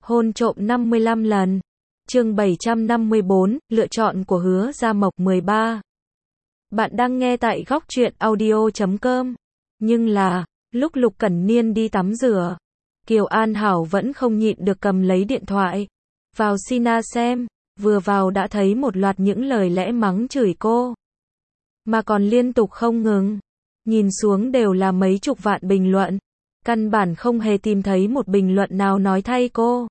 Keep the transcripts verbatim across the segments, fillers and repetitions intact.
Hôn trộm năm mươi lăm lần. Chương bảy trăm năm mươi bốn, lựa chọn của Hứa Gia Mộc mười ba. Bạn đang nghe tại góc truyện audio chấm com. Nhưng là, lúc Lục Cẩn Niên đi tắm rửa, Kiều An Hảo vẫn không nhịn được cầm lấy điện thoại, vào Sina xem, vừa vào đã thấy một loạt những lời lẽ mắng chửi cô. Mà còn liên tục không ngừng. Nhìn xuống đều là mấy chục vạn bình luận. Căn bản không hề tìm thấy một bình luận nào nói thay cô.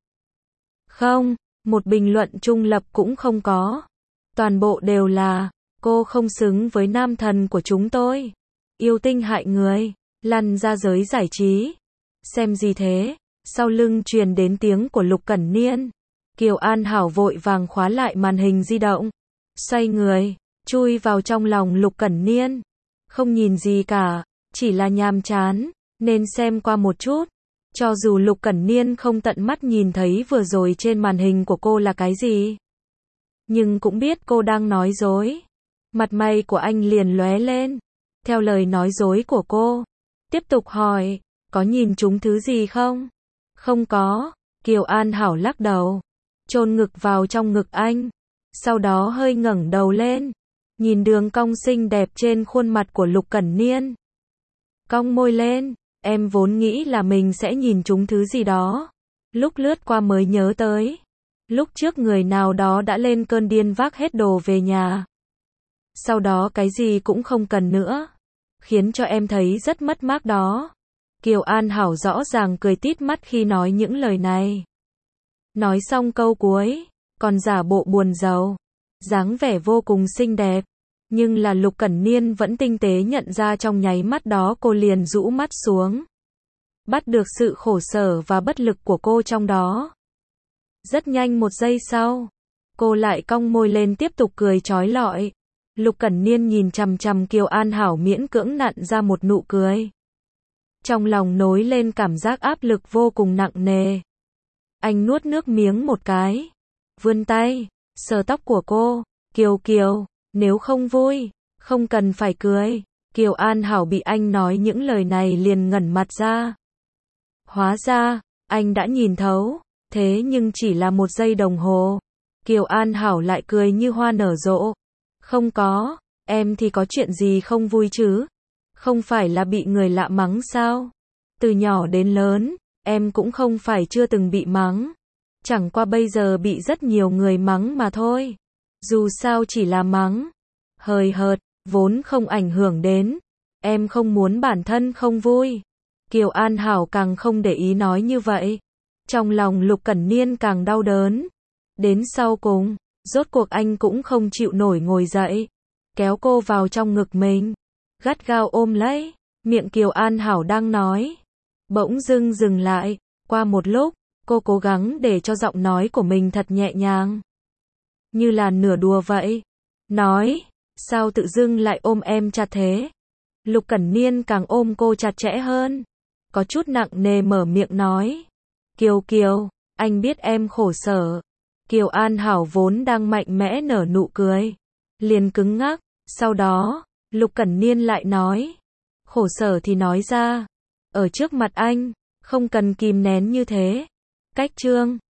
Không, một bình luận trung lập cũng không có. Toàn bộ đều là, cô không xứng với nam thần của chúng tôi. Yêu tinh hại người, lăn ra giới giải trí. Xem gì thế? Sau lưng truyền đến tiếng của Lục Cẩn Niên. Kiều An Hảo vội vàng khóa lại màn hình di động. Xoay người, chui vào trong lòng Lục Cẩn Niên. Không nhìn gì cả, chỉ là nhàm chán, nên xem qua một chút. Cho dù Lục Cẩn Niên không tận mắt nhìn thấy vừa rồi trên màn hình của cô là cái gì, nhưng cũng biết cô đang nói dối. Mặt mày của anh liền lóe lên, theo lời nói dối của cô. Tiếp tục hỏi, có nhìn trúng thứ gì không? Không có, Kiều An Hảo lắc đầu, chôn ngực vào trong ngực anh, sau đó hơi ngẩng đầu lên, nhìn đường cong xinh đẹp trên khuôn mặt của Lục Cẩn Niên. Cong môi lên, em vốn nghĩ là mình sẽ nhìn trúng thứ gì đó. Lúc lướt qua mới nhớ tới. Lúc trước người nào đó đã lên cơn điên vác hết đồ về nhà. Sau đó cái gì cũng không cần nữa. Khiến cho em thấy rất mất mát đó. Kiều An Hảo rõ ràng cười tít mắt khi nói những lời này. Nói xong câu cuối, còn giả bộ buồn rầu. Dáng vẻ vô cùng xinh đẹp. Nhưng là Lục Cẩn Niên vẫn tinh tế nhận ra trong nháy mắt đó cô liền rũ mắt xuống. Bắt được sự khổ sở và bất lực của cô trong đó. Rất nhanh một giây sau, cô lại cong môi lên tiếp tục cười chói lọi. Lục Cẩn Niên nhìn chằm chằm Kiều An Hảo miễn cưỡng nặn ra một nụ cười. Trong lòng nối lên cảm giác áp lực vô cùng nặng nề. Anh nuốt nước miếng một cái, vươn tay, sờ tóc của cô. Kiều Kiều, nếu không vui, không cần phải cười. Kiều An Hảo bị anh nói những lời này liền ngẩn mặt ra. Hóa ra, anh đã nhìn thấu, thế nhưng chỉ là một giây đồng hồ. Kiều An Hảo lại cười như hoa nở rộ. Không có, em thì có chuyện gì không vui chứ? Không phải là bị người lạ mắng sao? Từ nhỏ đến lớn, em cũng không phải chưa từng bị mắng. Chẳng qua bây giờ bị rất nhiều người mắng mà thôi. Dù sao chỉ là mắng. Hời hợt, vốn không ảnh hưởng đến. Em không muốn bản thân không vui. Kiều An Hảo càng không để ý nói như vậy. Trong lòng Lục Cẩn Niên càng đau đớn. Đến sau cùng, rốt cuộc anh cũng không chịu nổi ngồi dậy. Kéo cô vào trong ngực mình. Gắt gao ôm lấy. Miệng Kiều An Hảo đang nói. Bỗng dưng dừng lại. Qua một lúc, cô cố gắng để cho giọng nói của mình thật nhẹ nhàng. Như là nửa đùa vậy. Nói, sao tự dưng lại ôm em chặt thế? Lục Cẩn Niên càng ôm cô chặt chẽ hơn. Có chút nặng nề mở miệng nói. Kiều Kiều, anh biết em khổ sở. Kiều An Hảo vốn đang mạnh mẽ nở nụ cười. Liền cứng ngắc, sau đó, Lục Cẩn Niên lại nói. Khổ sở thì nói ra. Ở trước mặt anh, không cần kìm nén như thế. Cách chương.